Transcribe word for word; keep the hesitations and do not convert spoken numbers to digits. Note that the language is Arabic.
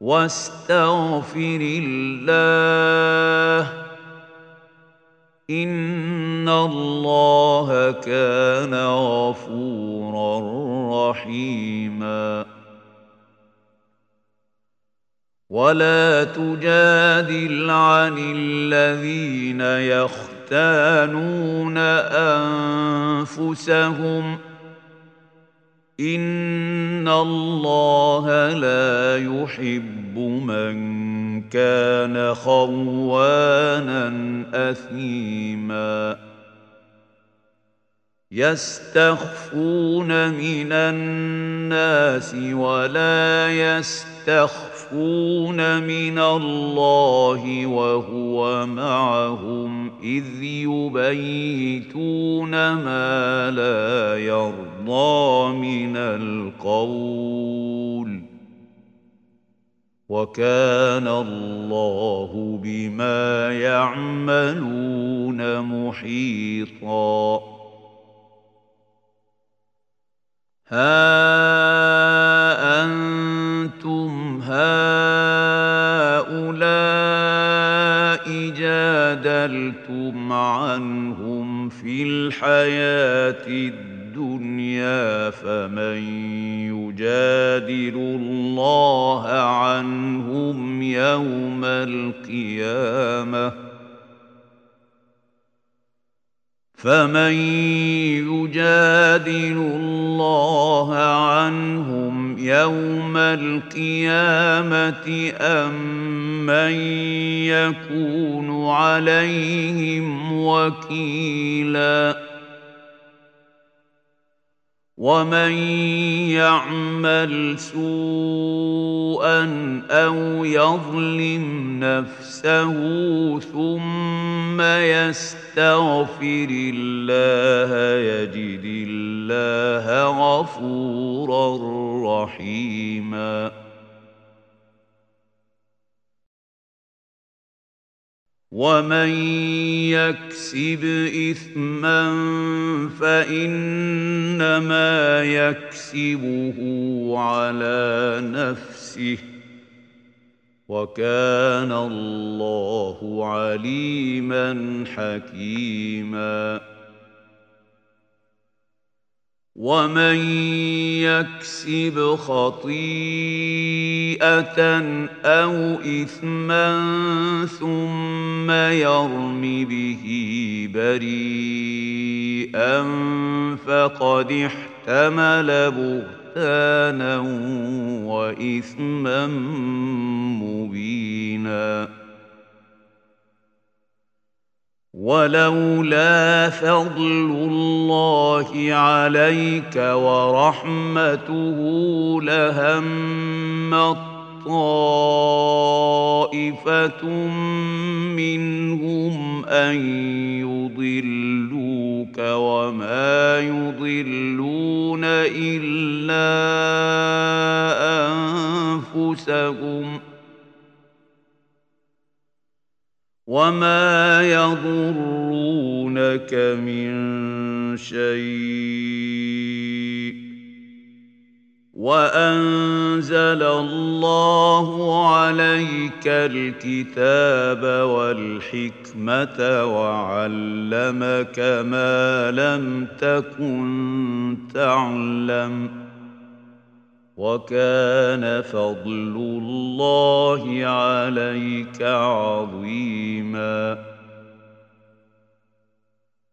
واستغفر الله إن الله كان غفورا رحيما. ولا تجادل عن الذين يختانون أنفسهم إن الله لا يحب من كان خوانا أثيما. يستخفون من الناس ولا يستخفون من الله وهو معهم إذ يبيتون ما لا يرضى من القول وكان الله بما يعملون محيطا. ها أنتم هؤلاء جادلتم عنهم في الحياة الدنيا فمن يجادل الله عنهم يوم القيامة فمن يجادل الله عنهم يوم القيامة أم من يكون عليهم وكيلا. ومن يعمل سوءا أو يظلم نفسه ثم يستغفر الله يجد الله غفورا رحيما. ومن يكسب إثما فإنما يكسبه على نفسه وكان الله عليما حكيما. ومن يكسب خطيئة أو إثما ثم يرم به بريئا فقد احتمل بهتانا وإثما مبينا. ولولا فضل الله عليك ورحمته لهمت طائفة منهم أن يضلوك وما يضلون إلا أنفسهم وما يضرونك من شيء وأنزل الله عليك الكتاب والحكمة وعلمك ما لم تكن تعلم وكان فضل الله عليك عظيما.